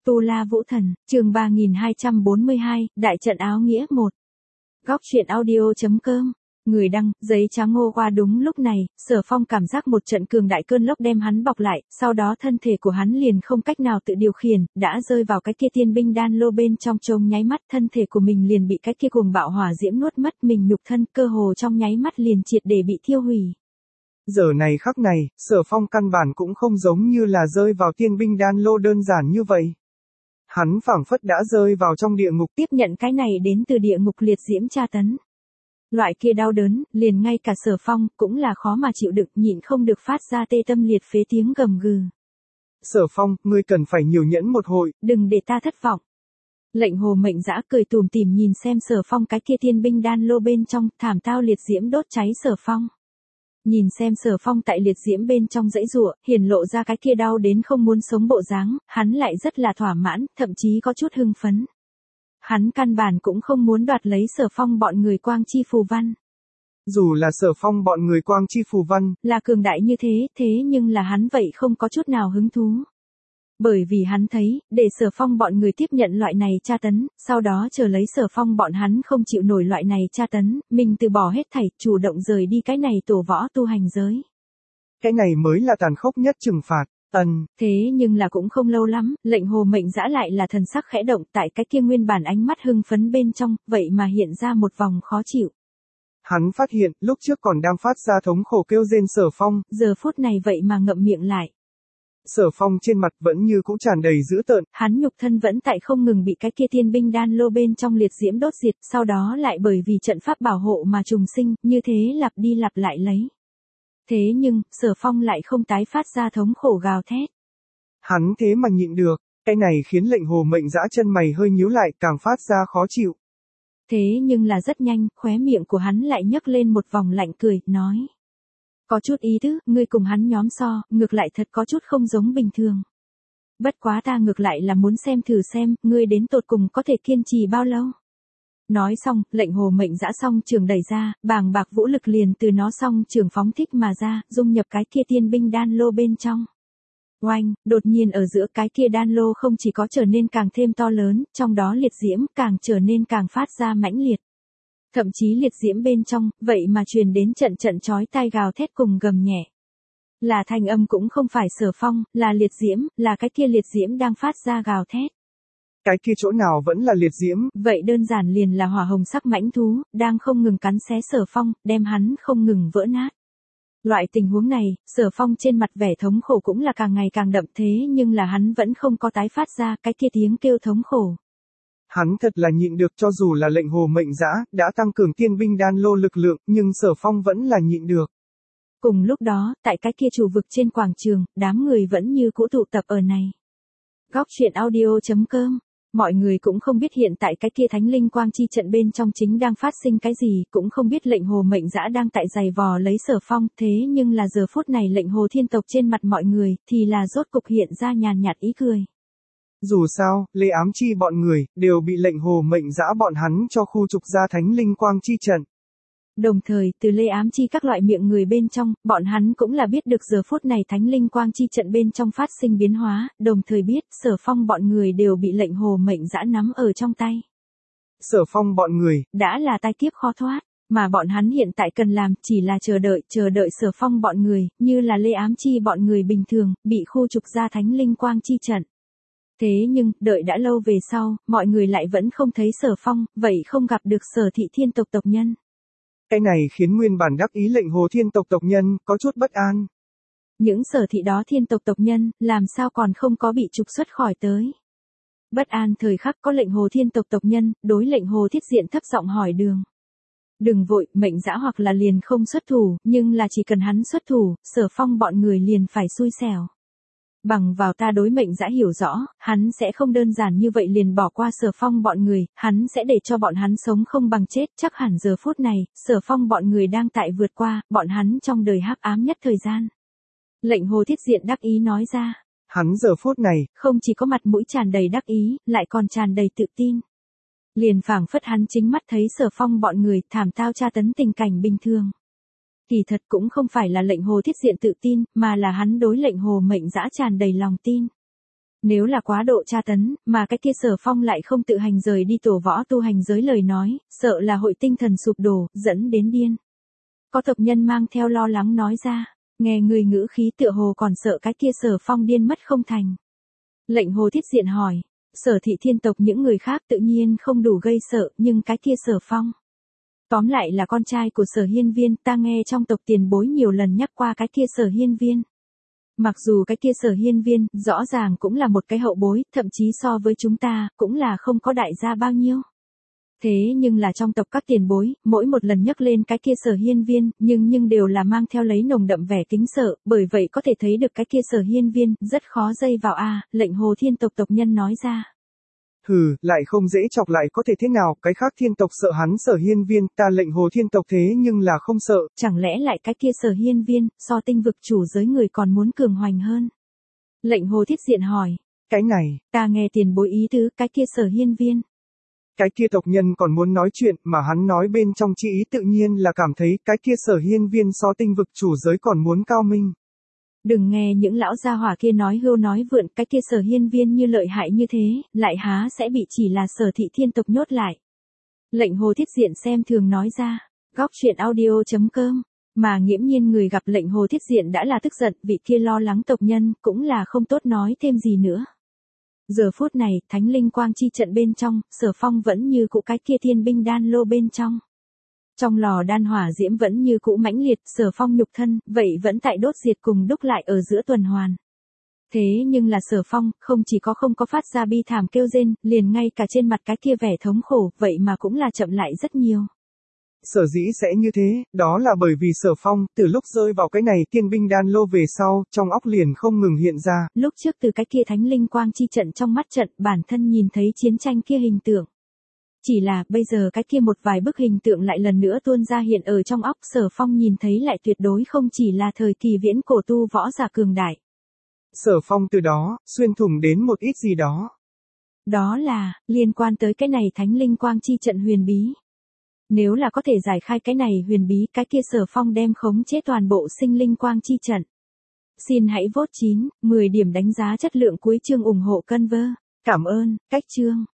Tu La Vũ Thần, chương 3242, Đại trận áo nghĩa 1. Góc truyện audio.com. Người đăng, giấy trắng ngô qua đúng lúc này, Sở Phong cảm giác một trận cường đại cơn lốc đem hắn bọc lại, sau đó thân thể của hắn liền không cách nào tự điều khiển, đã rơi vào cái kia tiên binh đan lô bên trong trông nháy mắt thân thể của mình liền bị cái kia cuồng bạo hỏa diễm nuốt mất mình nhục thân cơ hồ trong nháy mắt liền triệt để bị thiêu hủy. Giờ này khắc này, Sở Phong căn bản cũng không giống như là rơi vào tiên binh đan lô đơn giản như vậy. Hắn phảng phất đã rơi vào trong địa ngục tiếp nhận cái này đến từ địa ngục liệt diễm tra tấn. Loại kia đau đớn, liền ngay cả Sở Phong cũng là khó mà chịu đựng, nhịn không được phát ra tê tâm liệt phế tiếng gầm gừ. Sở Phong, ngươi cần phải nhiều nhẫn một hồi. Đừng để ta thất vọng. Lệnh Hồ Mệnh Dã cười tủm tỉm nhìn xem Sở Phong cái kia tiên binh đan lô bên trong, thảm tao liệt diễm đốt cháy Sở Phong. Nhìn xem Sở Phong tại liệt diễm bên trong dãy giụa, hiển lộ ra cái kia đau đến không muốn sống bộ dáng, hắn lại rất là thỏa mãn, thậm chí có chút hưng phấn. Hắn căn bản cũng không muốn đoạt lấy Sở Phong bọn người quang chi phù văn. Dù là Sở Phong bọn người quang chi phù văn là cường đại như thế nhưng là hắn vậy không có chút nào hứng thú. Bởi vì hắn thấy, để Sở Phong bọn người tiếp nhận loại này tra tấn, sau đó chờ lấy Sở Phong bọn hắn không chịu nổi loại này tra tấn, mình từ bỏ hết thảy, chủ động rời đi cái này tổ võ tu hành giới. Cái này mới là tàn khốc nhất trừng phạt. Thế nhưng là cũng không lâu lắm, Lệnh Hồ Mệnh Dã lại là thần sắc khẽ động tại cái kia nguyên bản ánh mắt hưng phấn bên trong, vậy mà hiện ra một vòng khó chịu. Hắn phát hiện, lúc trước còn đang phát ra thống khổ kêu rên Sở Phong, giờ phút này vậy mà ngậm miệng lại. Sở Phong trên mặt vẫn như cũ tràn đầy dữ tợn. Hắn nhục thân vẫn tại không ngừng bị cái kia tiên binh đan lô bên trong liệt diễm đốt diệt, sau đó lại bởi vì trận pháp bảo hộ mà trùng sinh, như thế lặp đi lặp lại lấy. Thế nhưng, Sở Phong lại không tái phát ra thống khổ gào thét. Hắn thế mà nhịn được, cái này khiến Lệnh Hồ Mệnh Dã chân mày hơi nhíu lại, càng phát ra khó chịu. Thế nhưng là rất nhanh, khóe miệng của hắn lại nhấc lên một vòng lạnh cười, nói. Có chút ý tứ, ngươi cùng hắn nhóm so, ngược lại thật có chút không giống bình thường. Bất quá ta ngược lại là muốn xem thử xem, ngươi đến tột cùng có thể kiên trì bao lâu. Nói xong, Lệnh Hồ Mệnh Dã song trường đẩy ra, bàng bạc vũ lực liền từ nó song trường phóng thích mà ra, dung nhập cái kia tiên binh đan lô bên trong. Oanh, đột nhiên ở giữa cái kia đan lô không chỉ có trở nên càng thêm to lớn, trong đó liệt diễm càng trở nên càng phát ra mãnh liệt. Thậm chí liệt diễm bên trong, vậy mà truyền đến trận chói tai gào thét cùng gầm nhẹ. Là thanh âm cũng không phải Sở Phong, là liệt diễm, là cái kia liệt diễm đang phát ra gào thét. Cái kia chỗ nào vẫn là liệt diễm. Vậy đơn giản liền là hỏa hồng sắc mãnh thú, đang không ngừng cắn xé Sở Phong, đem hắn không ngừng vỡ nát. Loại tình huống này, Sở Phong trên mặt vẻ thống khổ cũng là càng ngày càng đậm thế nhưng là hắn vẫn không có tái phát ra cái kia tiếng kêu thống khổ. Hắn thật là nhịn được cho dù là Lệnh Hồ Mệnh Dã đã tăng cường tiên binh đan lô lực lượng, nhưng Sở Phong vẫn là nhịn được. Cùng lúc đó, tại cái kia chủ vực trên quảng trường, đám người vẫn như cũ tụ tập ở này. Góc truyện audio.com. Mọi người cũng không biết hiện tại cái kia thánh linh quang chi trận bên trong chính đang phát sinh cái gì, cũng không biết Lệnh Hồ Mệnh Dã đang tại giày vò lấy Sở Phong, thế nhưng là giờ phút này Lệnh Hồ thiên tộc trên mặt mọi người, thì là rốt cục hiện ra nhàn nhạt ý cười. Dù sao, Lê Ám Chi bọn người, đều bị Lệnh Hồ Mệnh Dã bọn hắn cho khu trục ra thánh linh quang chi trận. Đồng thời, từ Lê Ám Chi các loại miệng người bên trong, bọn hắn cũng là biết được giờ phút này thánh linh quang chi trận bên trong phát sinh biến hóa, đồng thời biết, Sở Phong bọn người đều bị Lệnh Hồ Mệnh Dã nắm ở trong tay. Sở Phong bọn người, đã là tai kiếp khó thoát, mà bọn hắn hiện tại cần làm, chỉ là chờ đợi Sở Phong bọn người, như là Lê Ám Chi bọn người bình thường, bị khu trục ra thánh linh quang chi trận. Thế nhưng, đợi đã lâu về sau, mọi người lại vẫn không thấy Sở Phong, vậy không gặp được Sở thị thiên tộc tộc nhân. Cái này khiến nguyên bản đắc ý Lệnh Hồ thiên tộc tộc nhân, có chút bất an. Những Sở thị đó thiên tộc tộc nhân, làm sao còn không có bị trục xuất khỏi tới. Bất an thời khắc có Lệnh Hồ thiên tộc tộc nhân, đối Lệnh Hồ Thiết Diện thấp giọng hỏi đường. Đừng vội, Mệnh Dã hoặc là liền không xuất thủ, nhưng là chỉ cần hắn xuất thủ, Sở Phong bọn người liền phải xui xẻo. Bằng vào ta đối Mệnh Dã hiểu rõ, hắn sẽ không đơn giản như vậy liền bỏ qua Sở Phong bọn người, hắn sẽ để cho bọn hắn sống không bằng chết, chắc hẳn giờ phút này, Sở Phong bọn người đang tại vượt qua, bọn hắn trong đời hắc ám nhất thời gian. Lệnh Hồ Thiết Diện đắc ý nói ra. Hắn giờ phút này, không chỉ có mặt mũi tràn đầy đắc ý, lại còn tràn đầy tự tin. Liền phảng phất hắn chính mắt thấy Sở Phong bọn người thảm tao tra tấn tình cảnh bình thường. Kỳ thật cũng không phải là Lệnh Hồ Thiết Diện tự tin, mà là hắn đối Lệnh Hồ Mệnh Dã tràn đầy lòng tin. Nếu là quá độ tra tấn, mà cái kia Sở Phong lại không tự hành rời đi tổ võ tu hành giới lời nói, sợ là hội tinh thần sụp đổ, dẫn đến điên. Có tộc nhân mang theo lo lắng nói ra, nghe người ngữ khí tựa hồ còn sợ cái kia Sở Phong điên mất không thành. Lệnh Hồ Thiết Diện hỏi, Sở Thị Thiên tộc những người khác tự nhiên không đủ gây sợ, nhưng cái kia Sở Phong. Tóm lại là con trai của Sở Hiên Viên, ta nghe trong tộc tiền bối nhiều lần nhắc qua cái kia Sở Hiên Viên. Mặc dù cái kia Sở Hiên Viên, rõ ràng cũng là một cái hậu bối, thậm chí so với chúng ta, cũng là không có đại gia bao nhiêu. Thế nhưng là trong tộc các tiền bối, mỗi một lần nhắc lên cái kia Sở Hiên Viên, nhưng đều là mang theo lấy nồng đậm vẻ kính sợ, bởi vậy có thể thấy được cái kia Sở Hiên Viên, rất khó dây vào lệnh Hồ Thiên tộc tộc nhân nói ra. Hừ, lại không dễ chọc lại có thể thế nào, cái khác thiên tộc sợ hắn Sở Hiên Viên, ta lệnh Hồ Thiên tộc thế nhưng là không sợ. Chẳng lẽ lại cái kia Sở Hiên Viên, so tinh vực chủ giới người còn muốn cường hoành hơn? Lệnh Hồ Thiết Diện hỏi. Cái này, ta nghe tiền bối ý tứ, cái kia Sở Hiên Viên. Cái kia tộc nhân còn muốn nói chuyện, mà hắn nói bên trong chi ý tự nhiên là cảm thấy cái kia Sở Hiên Viên so tinh vực chủ giới còn muốn cao minh. Đừng nghe những lão gia hỏa kia nói hưu nói vượn, cái kia Sở Hiên Viên như lợi hại như thế, lại há sẽ bị chỉ là Sở Thị Thiên tộc nhốt lại. Lệnh Hồ Thiết Diện xem thường nói ra, góc truyện audio.com, mà nghiễm nhiên người gặp lệnh Hồ Thiết Diện đã là tức giận, vị kia lo lắng tộc nhân, cũng là không tốt nói thêm gì nữa. Giờ phút này, Thánh Linh Quang chi trận bên trong, Sở Phong vẫn như cũ cái kia thiên binh đan lô bên trong. Trong lò đan hỏa diễm vẫn như cũ mãnh liệt, Sở Phong nhục thân, vậy vẫn tại đốt diệt cùng đúc lại ở giữa tuần hoàn. Thế nhưng là Sở Phong, không chỉ có không có phát ra bi thảm kêu rên, liền ngay cả trên mặt cái kia vẻ thống khổ, vậy mà cũng là chậm lại rất nhiều. Sở dĩ sẽ như thế, đó là bởi vì Sở Phong, từ lúc rơi vào cái này thiên binh đan lô về sau, trong óc liền không ngừng hiện ra. Lúc trước từ cái kia Thánh Linh Quang chi trận trong mắt trận, bản thân nhìn thấy chiến tranh kia hình tượng. Chỉ là, bây giờ cái kia một vài bức hình tượng lại lần nữa tuôn ra hiện ở trong óc, Sở Phong nhìn thấy lại tuyệt đối không chỉ là thời kỳ viễn cổ tu võ giả cường đại. Sở Phong từ đó, xuyên thủng đến một ít gì đó. Đó là, liên quan tới cái này Thánh Linh Quang chi trận huyền bí. Nếu là có thể giải khai cái này huyền bí, cái kia Sở Phong đem khống chế toàn bộ sinh linh quang chi trận. Xin hãy vote 9, 10 điểm đánh giá chất lượng cuối chương ủng hộ Conver. Cảm ơn, cách chương.